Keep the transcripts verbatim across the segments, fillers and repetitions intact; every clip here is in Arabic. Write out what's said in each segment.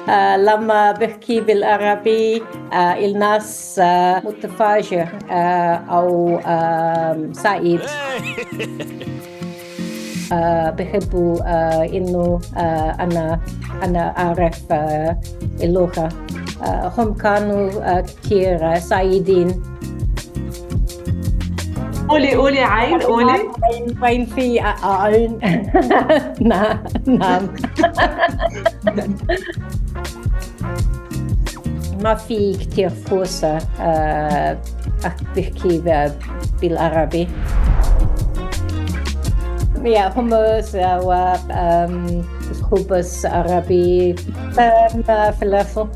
آه، لما بحكي بالعربي آه، الناس آه، متفاجئ آه، أو آه، سعيد. آه، بحبوا آه، إنه آه، أنا أنا أعرف آه، اللغة. آه، هم كانوا آه، كتير آه، سعيدين. قولي قولي عين قولي. وين وين في عين. نعم نعم. ما في كتير فرصة آه، بحكي بالعربي. يا hummus و آم، خبز عربي آم، فلافل.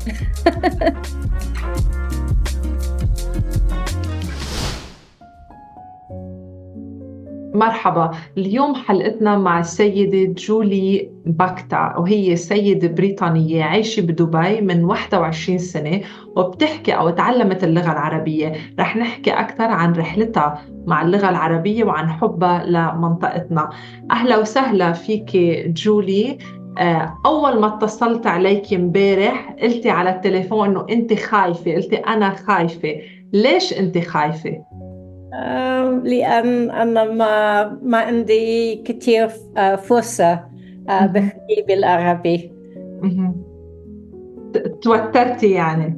مرحبا، اليوم حلقتنا مع السيدة جولي باكتا، وهي سيدة بريطانية عايشة بدبي من واحد وعشرين سنة وبتحكي أو تعلمت اللغة العربية. رح نحكي أكثر عن رحلتها مع اللغة العربية وعن حبها لمنطقتنا. أهلا وسهلا فيك جولي. آه، أول ما اتصلت عليك امبارح قلتي على التليفون إنه أنت خايفة، قلتي أنا خايفة. ليش أنت خايفة؟ آم، لأن أنا ما ما عندي كتير آه، فرصة آه، مهم. بحكي بالعربي. مهم. توترتي يعني.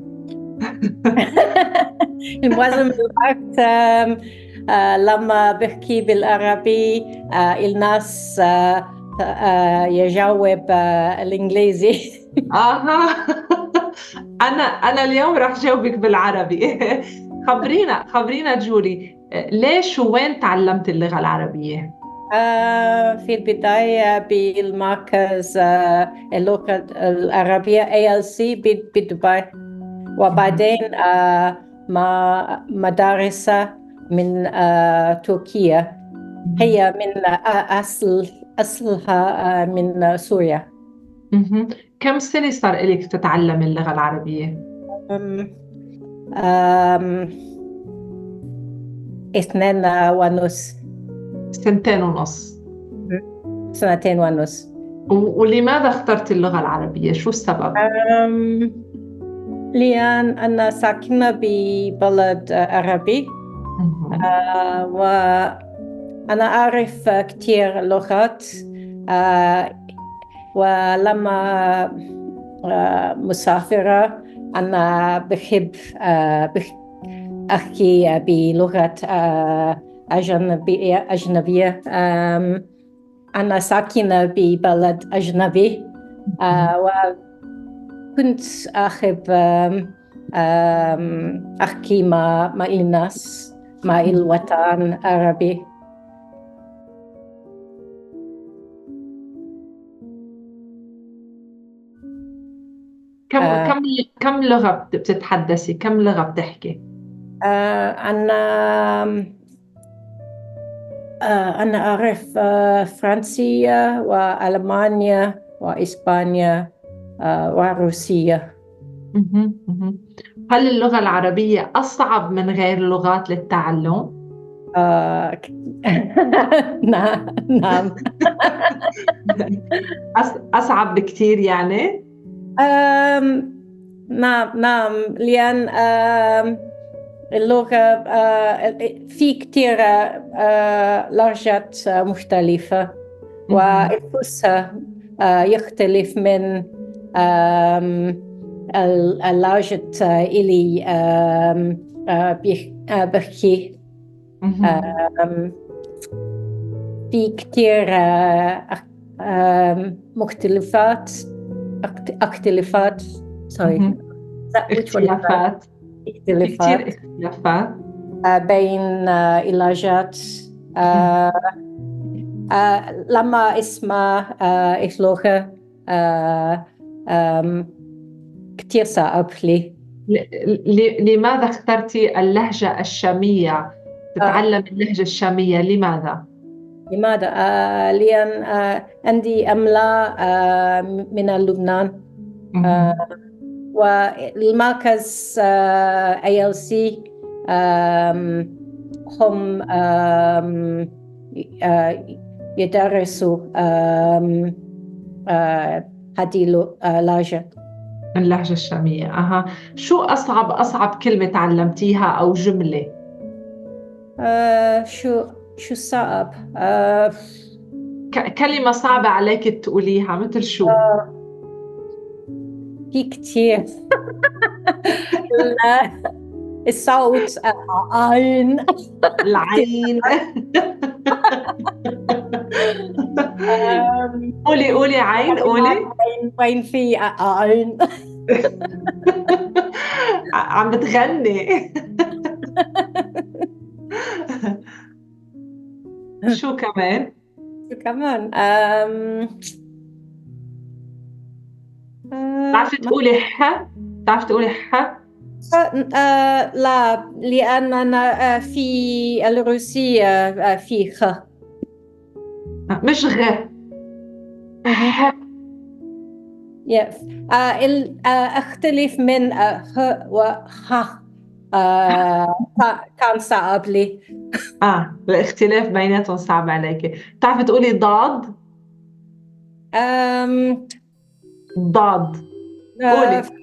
معظم الوقت آم، آه، لما بحكي بالعربي آه، الناس آه، آه، يجاوب آه، الإنجليزي. اها. انا انا اليوم راح جاوبك بالعربي. خبرينا خبرينا جولي، ليش وين تعلمت اللغة العربية؟ آه، في البداية بالمركز آه، اللغة العربية إيه إل سي بدبي، وبعدين آه، مع مدارس من آه، تركيا. هي من آه، أصل أصلها آه، من سوريا. مهم. كم سنة صار لك تتعلم اللغة العربية؟ أم، أم، اثنين ونص. سنتين ونص. سنتين ونص. و- ولماذا اخترت اللغة العربية؟ شو السبب؟ أم، لأن أنا ساكنة ببلد آه، عربي. مهم. آه، وأنا أعرف كتير لغات. آه، ولما آه، مسافرة أنا بحب آه، بح- أحكي بلغة آه، أجنبية أجنبية. آم، أنا ساكنة ببلد أجنبي. مهم. آه، وكنت أحب آم، آم، أحكي مع مع الناس، مع الوطن العربي. كم آه، كم كم لغة بت- بتتحدثي؟ كم لغة بتحكي؟ آه، أنا آه، أنا أعرف آه، فرنسية وألمانيا وإسبانيا آه، وروسية. مهم. مهم. هل اللغة العربية أصعب من غير لغات للتعلم؟ آه، ك- نعم نعم. أص- أصعب بكتير يعني؟ آم، نعم نعم، لأن آم، اللغة آه، في كثير آه، لهجات آه، مختلفة، مهم. والفصحى آه، يختلف من آم، ال- اللهجة آه، اللي آم، آه، بيح- آه، بحكي. مهم. آم، في كتير آه، أخ- آم، مختلفات اخت- اختلافات. sorry. مهم. Is that which one is right? اختلافات. في كتير اختلافات اختلافات. آه، بين آه، اللهجات. مهم. آه، آه، لما اسمع آه، اللغة آه، آم، كتير صعب لي. ل- ل- لماذا اخترتي اللهجة الشامية؟ آه، تتعلم اللهجة الشامية لماذا؟ لماذا؟ آه، لأن آه، عندي أملاء آه، من لبنان. آه، مهم. والمركز آه، إيه إل سي آم، هم آم، آه، يدرسوا آم، آه، هذه اللهجة. اللهجة الشامية. أها. شو أصعب أصعب كلمة تعلمتيها أو جملة؟ آه شو شو صعب؟ آه ك- كلمة صعبة عليك تقوليها مثل شو؟ في كتير. ال- الصوت آه، عين. كتير. العين. آم، قولي قولي عين كلمات قولي. وين وين في عين. عم بتغني. شو كمان؟ شو كمان؟ آم، آه، بتعرفي ما- تقولي ح؟ بتعرفي تقولي ح؟ آه، لا، لأن أنا آه، في الروسية آه، في خ. مش غ. مهم. ح. Yes. آه، ال- آه، أختلف من آه، ه وخ. آه، كا- كان صعب لي. اه الاختلاف بيناتهم صعب عليكي. بتعرفي تقولي ضاد؟ آم، ضاد. آه، قولي.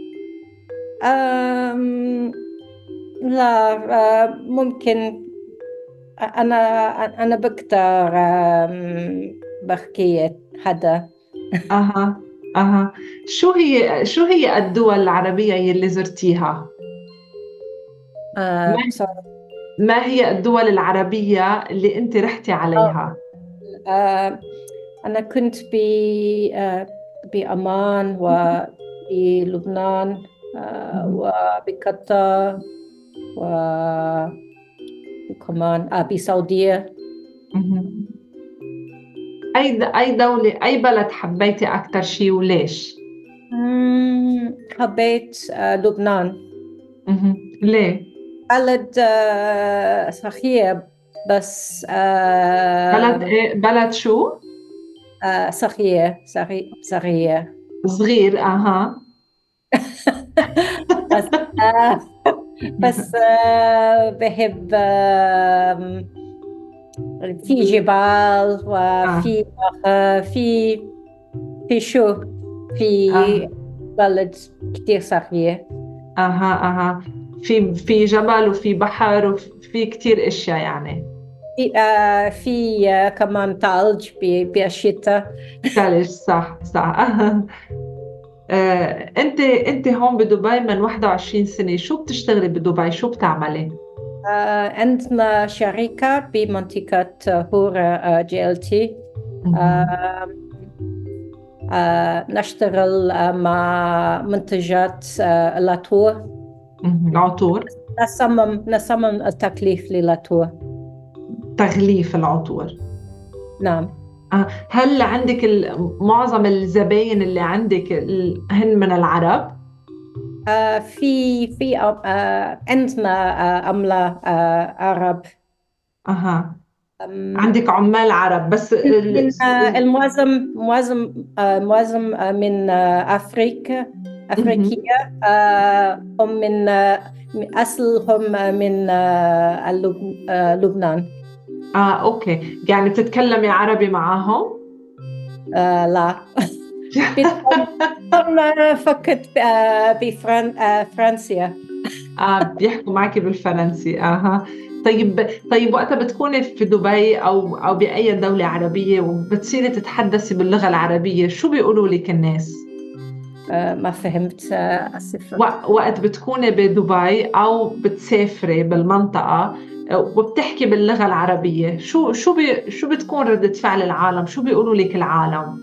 آم، لا، آه، ممكن. أنا أنا بقدر آم، بحكي حدا. اها اها. شو هي شو هي الدول العربية يلي زرتيها؟ آه، ما sorry. ما هي الدول العربية اللي انت رحتي عليها؟ آه، أنا كنت ب آه، بأمان وبلبنان آه، مهم. وبقطر وكمان آه، بسعودية. مهم. اي د- اي دولة اي بلد حبيتي اكثر شيء وليش؟ مم، حبيت آه، لبنان. مهم. ليه؟ بلد آه، صغير، بس بلد آه، ايه بلد شو؟ آه، صغير صغير صغير. صغير. اها. بس آه، بس آه، بحب آم، في جبال اه وفي آه، في في شو في اه بلد كتير صغير. اها اها. في في جبل وفي بحر وفي كتير اشياء يعني. في آه، في آه، كمان ثلج ب- بالشتاء. ثلج. صح صح. آه، انت انت هون بدبي من واحد وعشرين سنة، شو بتشتغلي بدبي؟ شو بتعملي؟ آه، عندنا شركة بمنطقة هورا آه، جي ال تي. مهم. آه، آه، نشتغل آه، مع منتجات آه، لاتور. مهم. العطور. نصمم نصمم التكليف للاتور. تغليف العطور. نعم. آه، هل عندك ال- معظم الزباين اللي عندك ال- هن من العرب؟ آه، في في آه، عندنا آه، عملة آه، عرب. اها. أم، عندك عمال عرب بس ال... من آه، ال... المعظم معظم آه، معظم آه، من آه، أفريقيا مهم. أفريقيا. آه، هم من آه، من- أصلهم آه، من آه، اللب- آه، لبنان. اه اوكي، يعني بتتكلمي عربي معاهم؟ آه، لا. بتكلم آه، فقط آه، بفرن آه، فرنسيا. اه بيحكوا معك بالفرنسي. اها. طيب طيب وقتها بتكوني في دبي او او باي دولة عربية وبتصيري تتحدثي باللغة العربية، شو بيقولوا لك الناس؟ آه، ما فهمت، آه، آسفة. وق- وقت بتكوني بدبي او بتسافري بالمنطقة آه، وبتحكي باللغة العربية، شو شو بي شو بتكون ردة فعل العالم؟ شو بيقولوا لك العالم؟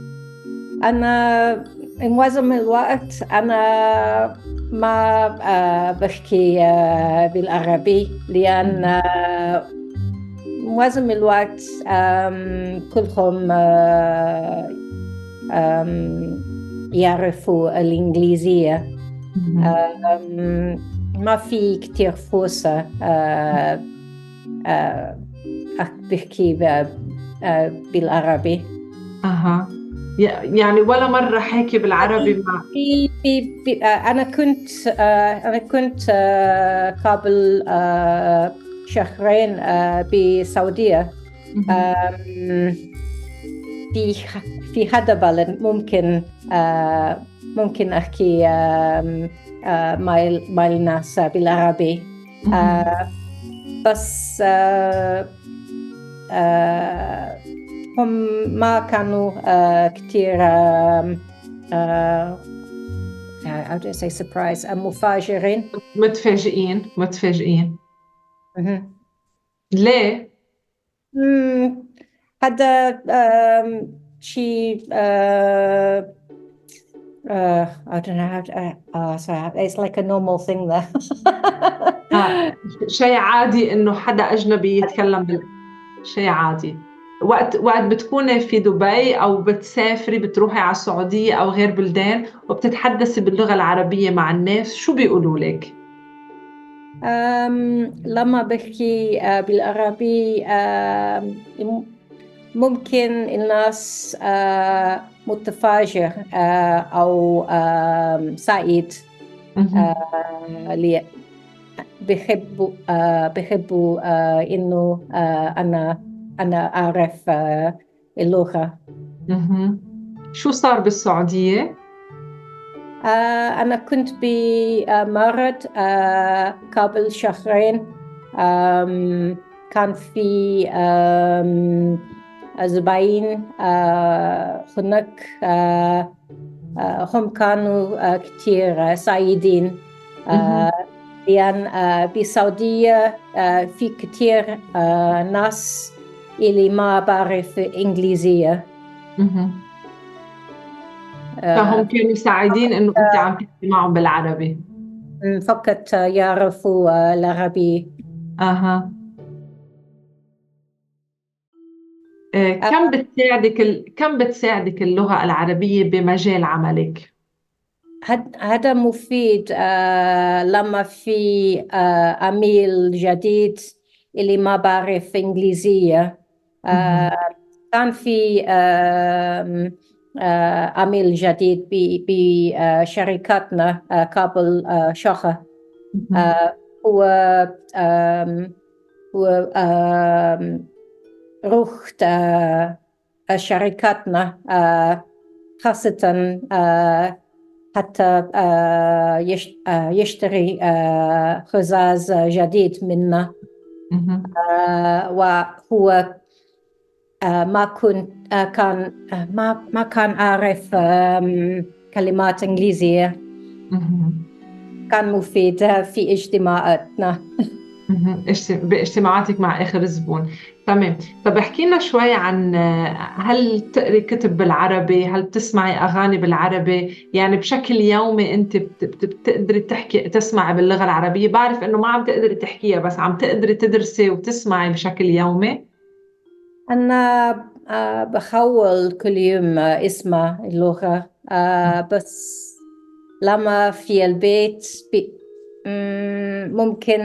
أنا معظم الوقت أنا ما آه، بحكي آه، بالعربي، لأن مهم. آه، معظم الوقت آم، كلهم آه، آم، يعرفوا الإنجليزية. مهم. آم، ما في كتير فرصة آه، آه، بحكي ب- آه، بالعربي. اها. ي- يعني ولا مرة حكي بالعربي مع. في في في آه، أنا كنت آه، أنا كنت آه، قبل آه، شهرين آه، بالسعودية. مهم. آم، في في هذا بلد ممكن آه، ممكن أحكي آم، آه، مع مع الناس بالعربي. آه، بس آه، آه، هم ما كانوا آه، كتير آم، آه، how do I say surprise آه، مفاجئين. متفاجئين متفاجئين. مهم. ليه؟ مم، هذا آم، شيء آه، uh, I don't know how to, uh, uh, sorry, it's like a normal thing there. آه. شيء عادي إنه حدا أجنبي يتكلم بال... شيء عادي. وقت وقت بتكوني في دبي أو بتسافري بتروحي على السعودية أو غير بلدان وبتتحدثي باللغة العربية مع الناس، شو بيقولوا لك؟ أم لما بحكي آه، بالعربي آم، ممكن الناس آه، متفاجئ آه، أو آم، سعيد مهم. آه، لي- بيحبوا آه، بيحبوا آه، إنه آه، أنا أنا أعرف آه، اللغة. مهم. شو صار بالسعودية؟ آه، أنا كنت بمعرض آه، قبل شهرين. آم، كان في آم، زباين آه، هناك آه، آه، هم كانوا آه، كتير آه، سعيدين مهم. آه، لأن آه، بالسعودية آه، في كتير آه، ناس اللي ما بعرف إنجليزية. مهم. آه، فهم كانوا سعيدين إنه أنت عم تحكي معهم بالعربي. فقط يعرفوا آه، العربي. أها. آه، آه، كم بتساعدك ال... كم بتساعدك اللغة العربية بمجال عملك؟ هد- هذا مفيد آه، لما في آه، عميل جديد اللي ما بعرف إنجليزية. آه، مهم. كان في آم، آه، عميل جديد بشركتنا قبل آه، شهر. مهم. آه، هو آم، هو آم، رحت آه، شركتنا آه، خاصة آه، حتى آه، يش- آه، يشتري آه، قزاز جديد منا. مهم. آه، وهو آه، ما كنت آه، كان آه، ما ما كان أعرف آم، كلمات إنجليزية. مهم. كان مفيد في اجتماعاتنا. مهم. اجت- باجتماعاتك مع آخر زبون. تمام. طب احكي لنا شوي عن آه، هل تقري كتب بالعربي؟ هل بتسمعي أغاني بالعربي؟ يعني بشكل يومي أنت بت- بت- بتقدري تحكي تسمعي باللغة العربية؟ بعرف إنه ما عم تقدري تحكيها بس عم تقدري تدرسي وتسمعي بشكل يومي؟ أنا آه، بحاول كل يوم آه، اسمع اللغة آه، بس لما في البيت بي- مم، ممكن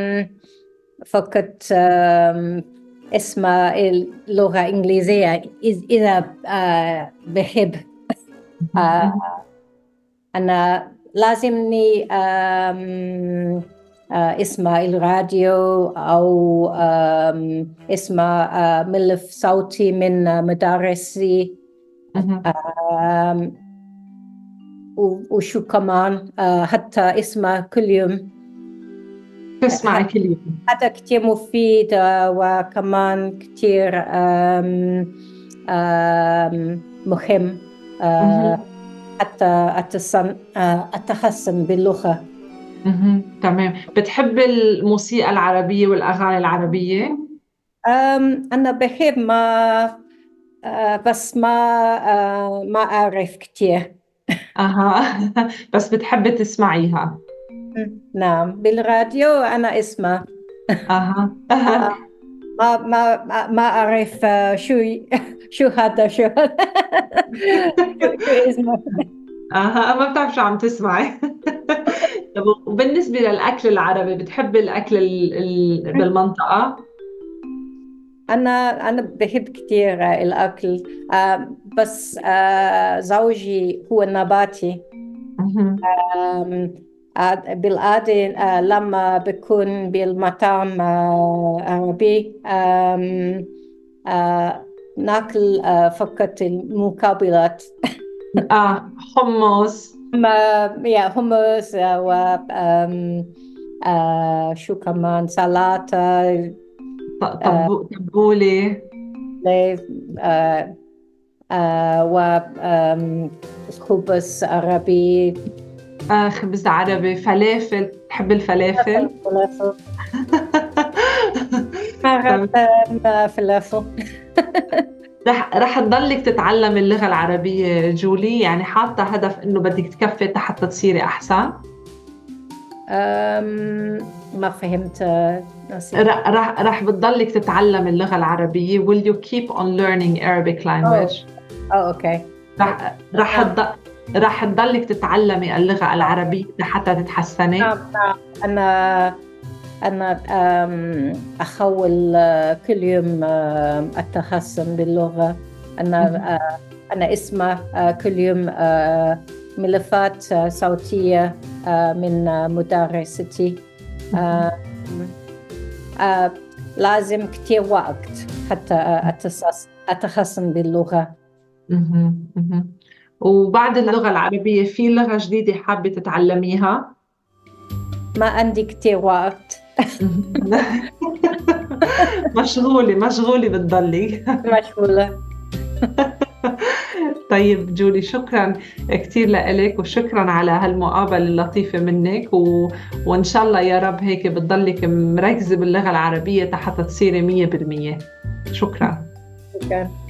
فقط آم، اسمع اللغة الإنجليزية إذ- إذا آه، بحب. آه، مهم. أنا لازمني آم، آه، اسمع الراديو أو آم، اسمع آه، ملف صوتي من مدرسي. مهم. آم، و- وشو كمان آه، حتى اسمع كل يوم. تسمعي كل يوم. هذا كتير مفيد آه، وكمان كتير آم، آم، مهم آه، مهم. حتى أتسن- آه، أتحسن باللغة. مهم. تمام. بتحب الموسيقى العربية والأغاني العربية؟ آم، أنا بحب ما آه، بس ما آه، ما أعرف كتير. أها. بس بتحبي تسمعيها؟ نعم بالراديو أنا أسمع. أها. ما ما ما ما أعرف آه، شو شو هذا شو هذا شو شو اسمه. أها، ما بتعرف شو عم تسمعي. طب وبالنسبة للأكل العربي بتحبي الأكل ال... ال... بالمنطقة؟ أنا أنا بحب كتير آه، الأكل آه، بس آه، زوجي هو نباتي. مهم. آم، آه، بالعادة آه، لما بكون بالمطعم آه، عربي آم، آه، ناكل آه، فقط المقابلات. آه، حمص، هم يا hummus و آم، آه شو كمان سلطة. ط- طب تبولة. آه آه و آم، خبز عربي. آه خبز عربي، فلافل، تحب الفلافل؟ فلافل. مرة طب فلافل. رح رح تضلك تتعلم اللغة العربية جولي؟ يعني حاطة هدف إنه بدك تكفي حتى تصيري أحسن؟ أم ما فهمت، نسيت. رح رح رح بتضلك تتعلم اللغة العربية. Will you keep on learning Arabic أوه language؟ أوه أوكي. رح رح نعم تض- رح تضلك تتعلمي اللغة العربية حتى تتحسني؟ نعم نعم. أنا أنا أم، أحاول آه، كل يوم آم، أتحسن باللغة. أنا مهم. آه، أنا أسمع آه، كل يوم آه، ملفات آه، صوتية آه، من آه، مدرستي. مهم. آه، آه، لازم كتير وقت حتى آه، أتسس- أتحسن باللغة. مهم. مهم. وبعد اللغة العربية في لغة جديدة حابة تتعلميها؟ ما عندي كتير وقت. مهم. مشغولة مشغولة بتضلي. مشغولة. طيب جولي، شكرا كتير لإلك، وشكرا على هالمقابلة اللطيفة منك، و... وإن شاء الله يا رب هيك بتضلك مركزة باللغة العربية حتى تصيري مية بالمية. شكرا. شكرا.